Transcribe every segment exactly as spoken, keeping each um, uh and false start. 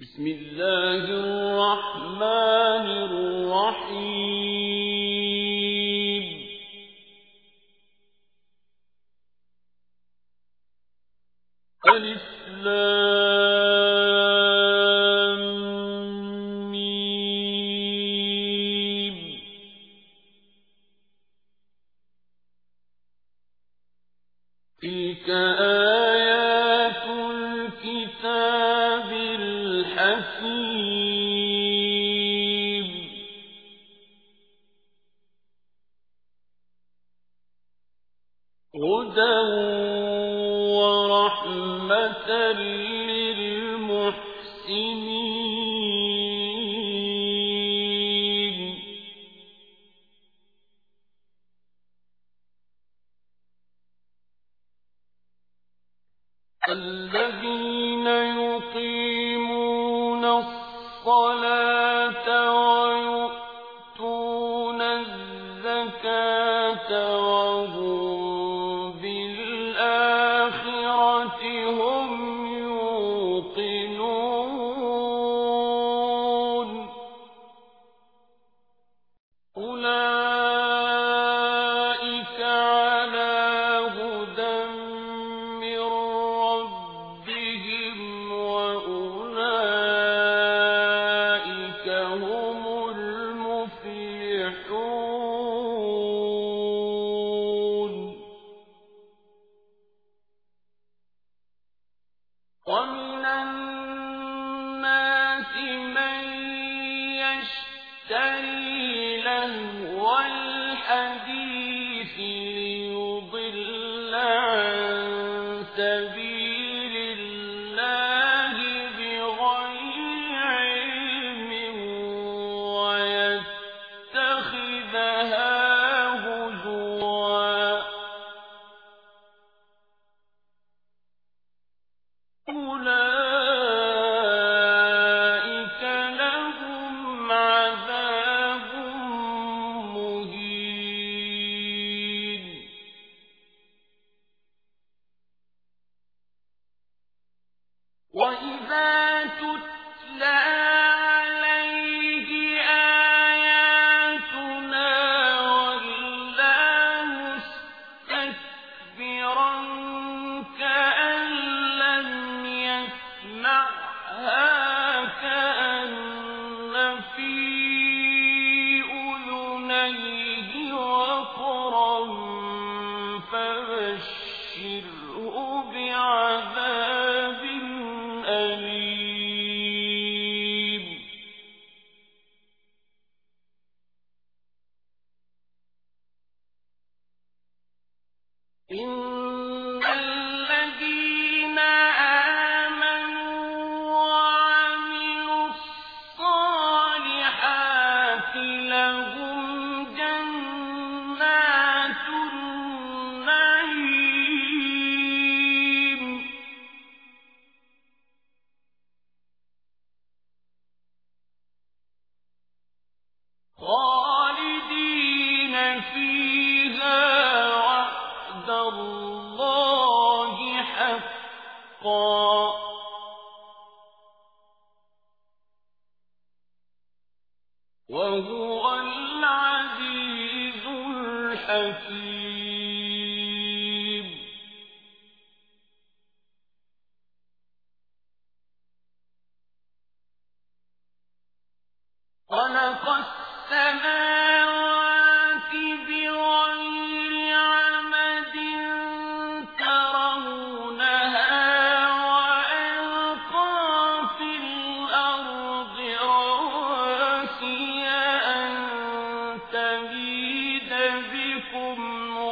بسم الله الرحمن الرحيم ألف لام ميم تلك آيات الكتاب الحكيم هدى ورحمة للمحسنين الذين يقيمون الصلاة ويؤتون الزكاة وهم بالآخرة هم يوقنون أولئك على هدى من ربهم وأولئك هم المفلحون ومن الناس من يشتري لهو الحديث ليضل عن سبيل الله بغير علم ويتخذها هزوا أولئك لهم عذاب مهين وإذا تتلى عليه آياتنا ولى مستكبرا كأن لم يسمعها كأن في أذنيه وقرا فبشره بعذاب أليم إن الذين آمنوا وعملوا الصالحات لهم جنات النعيم خالدين فيها وعد الله حقا وهو العزيز الحكيم خلق السماوات بغير عمد ترونها وألقى في الأرض رواسي أن تميد بكم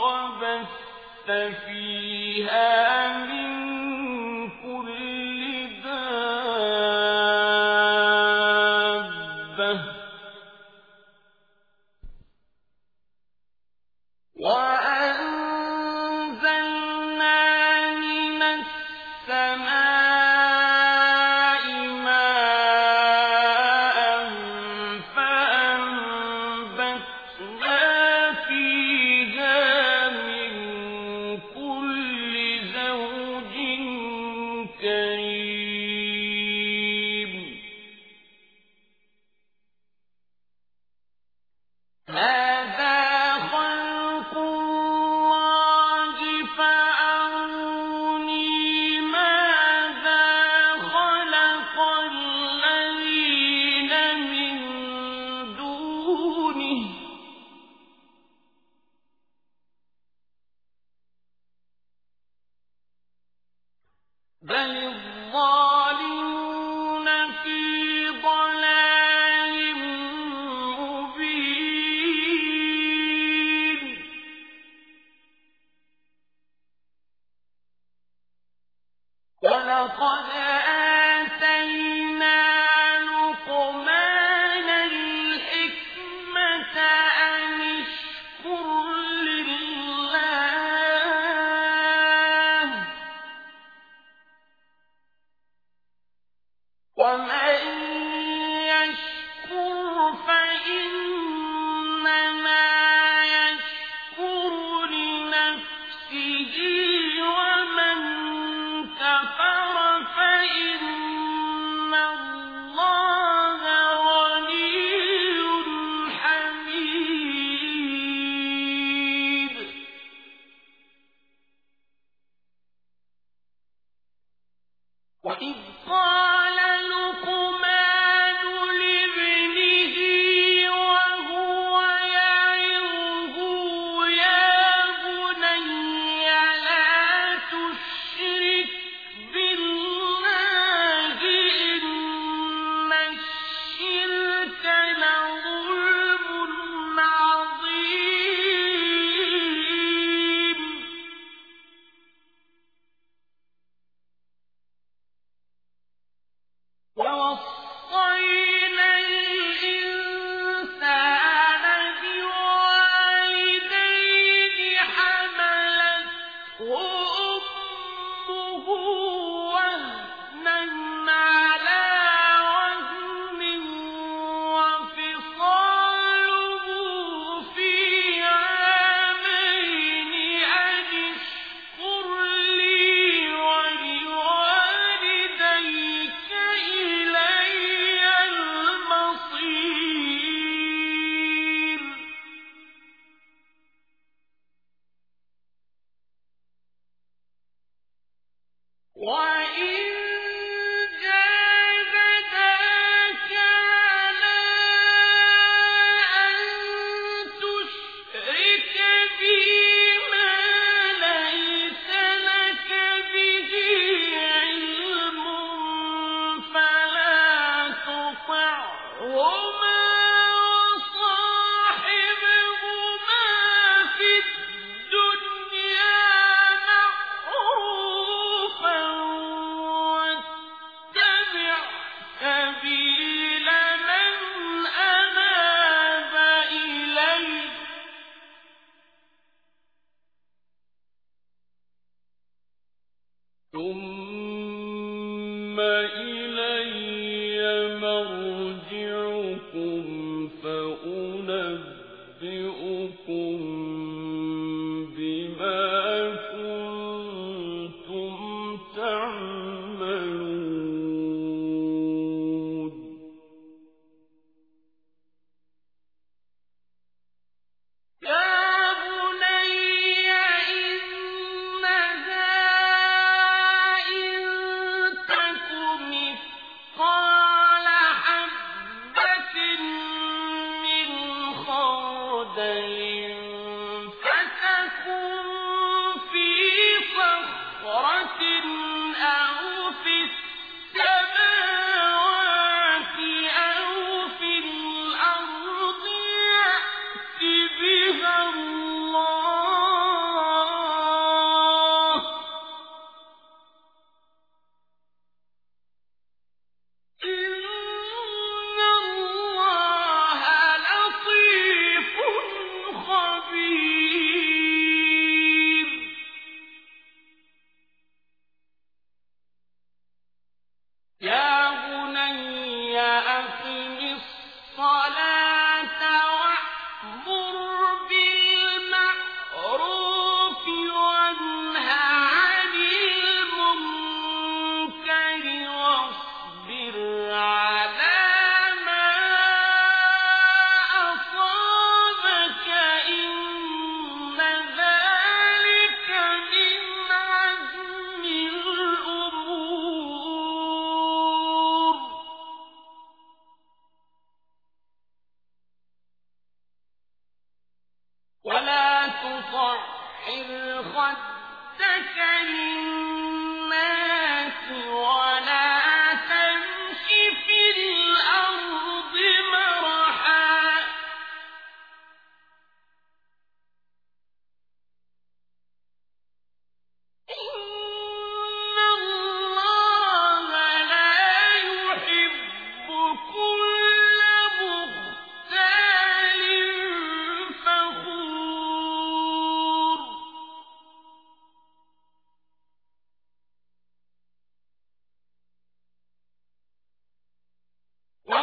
مثقال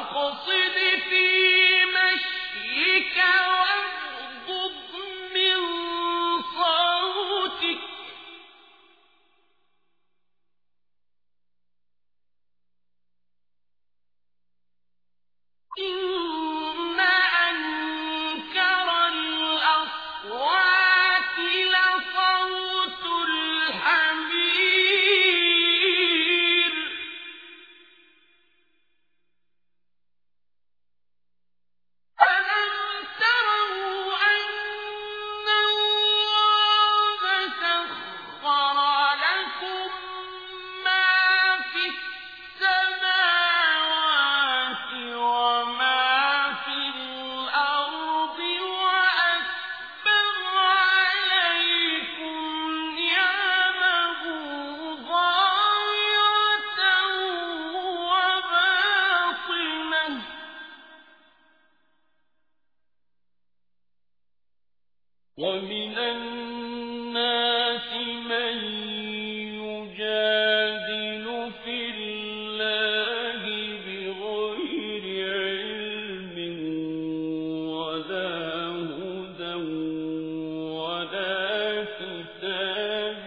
وأقصد في مشيك واغضض من صوتك إن أنكر الأصوات لصوت الحمير ألم تروا أن الله سخر لكم ما في السماوات وما في الأرض وأسبغ عليكم نعمه ظاهرة وباطنة ومن الناس من يجادل في الله بغير علم ولا هدى ولا كتاب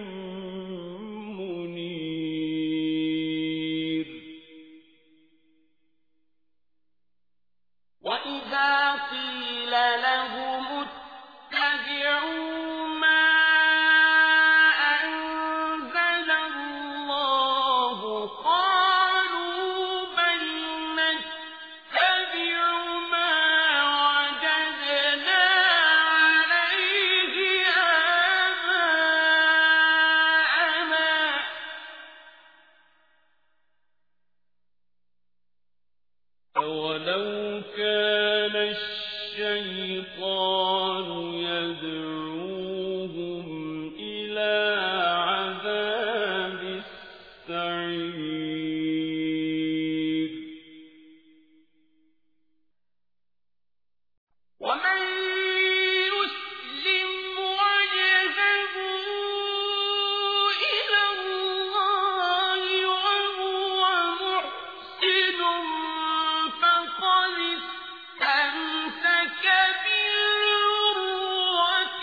منير وإذا قيل لهم اتبعوا ما أنزل الله قالوا بل نتبع ما وجدنا عليه آباءنا أولو كان الشيطان يدعوهم إلى عذاب السعير ومن يسلم وجهه إلى الله وهو محسن فقد استمسك بالعروة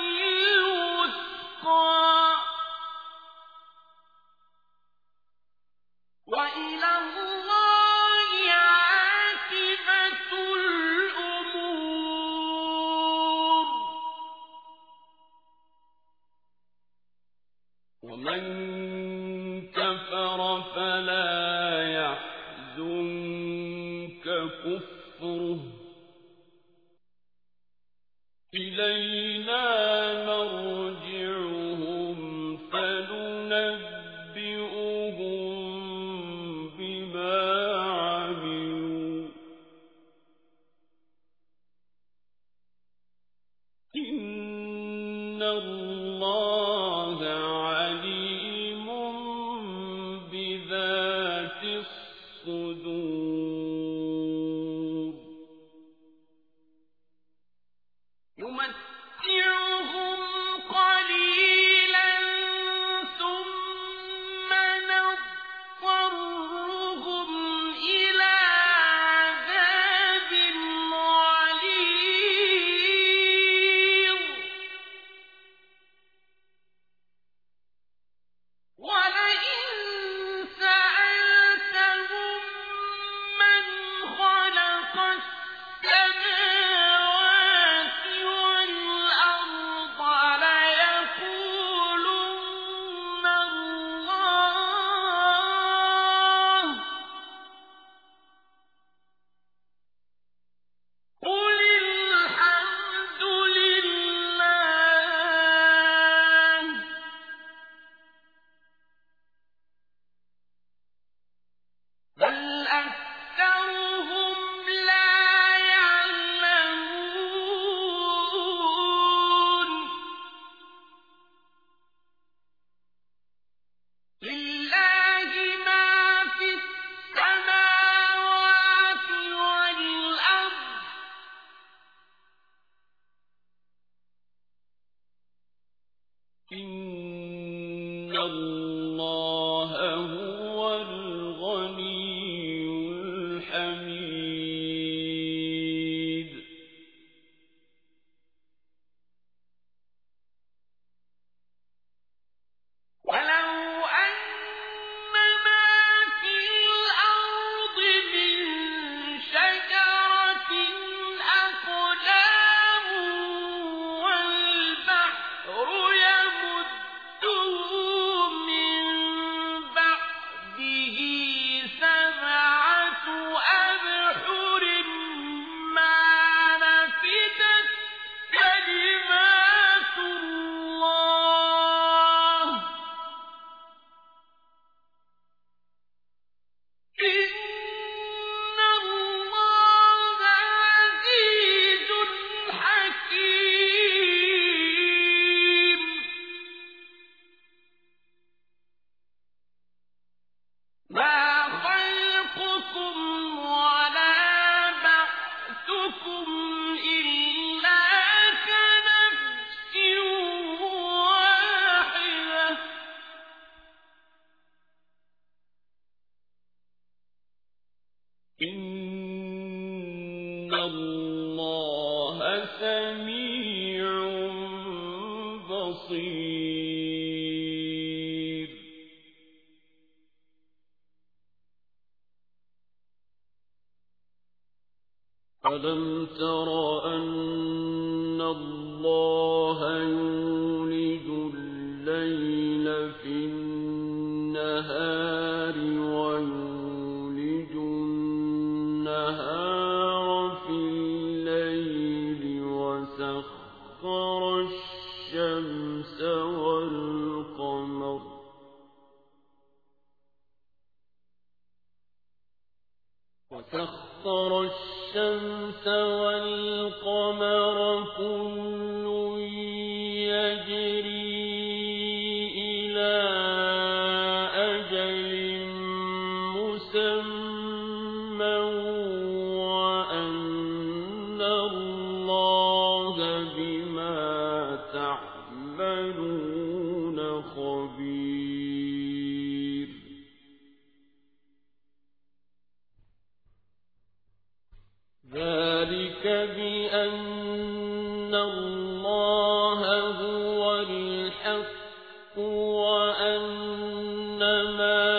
الوثقى وإلى الله عاقبة الأمور ومن كفر فلا يحزنك كفره إلينا مرجعهم فننبئهم بما عملوا إن الله عليم بذات الصدور نمتعهم قليلا ثم نضطرهم إلى عذاب غليظ ولئن سألتهم من خلق السماوات والأرض ليقولن الله قل الحمد لله بل أكثرهم لا يعلمون لله ما في السماوات والأرض إن الله هو الغني الحميد إن الله سميع بصير. ألم تر أن الله يولج الليل في النهار ويولج النهار في الليل وسخر الشمس والقمر وسخر الشمس والقمر كل يجري إلى أجل مسمى وأن الله بما تعملون خبير. ذلك بأن الله هو الحق وأن ما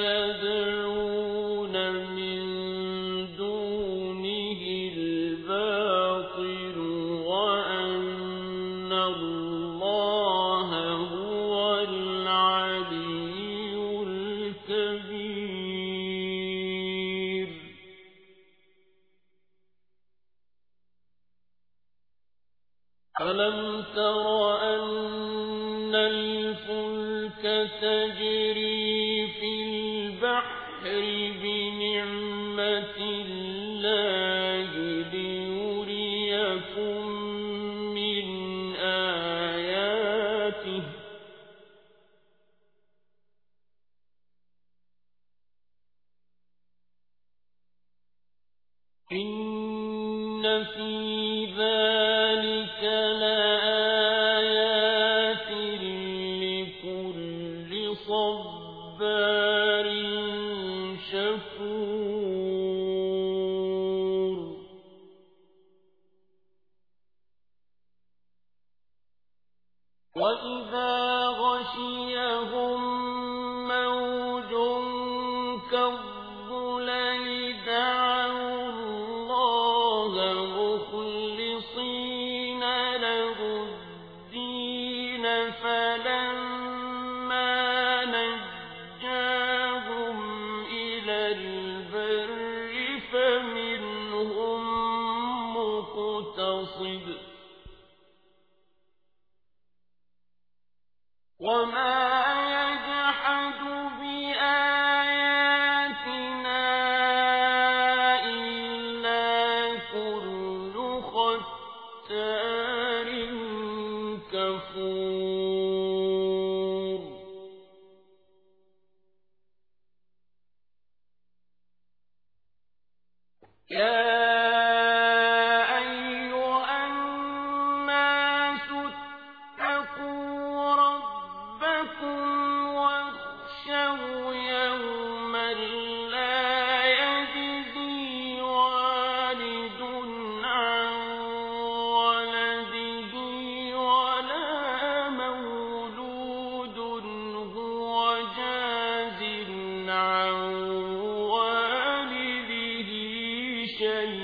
يدعون من دونه الباطل وأن الله هو العلي الكبير. ألم تر أن الفلك تجري في البحر بنعمة الله ليريكم من آياته إن في ذلك لآيات لكل صبار شكور. وإذا غشيهم موج كالظلل دعوا الله مخلصين له الدين فلما نجاهم إلى البر فمنهم مقتصد وما يجحد بآياتنا إلا كل ختار كفور. يا أيها الناس اتقوا ربكم واخشوا يوما لا يجزي والد عن ولده ولا مولود هو جاز عن والده شيئا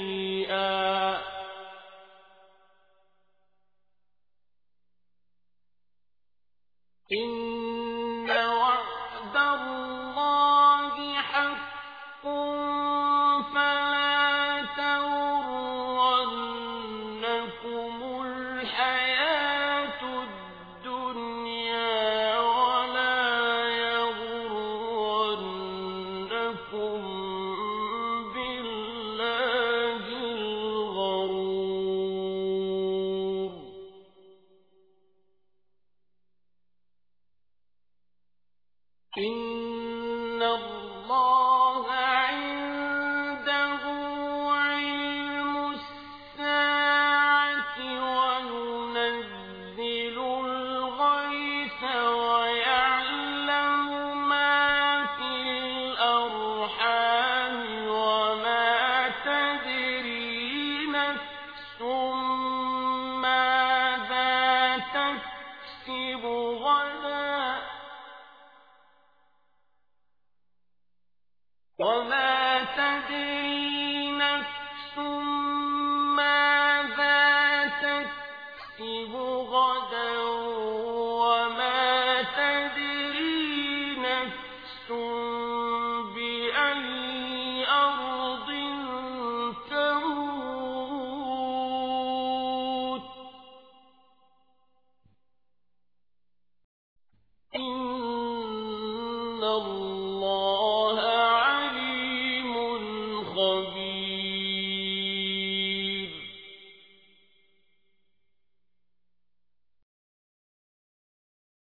اللَّهَ عَلِيمٌ خَبِيرٌ.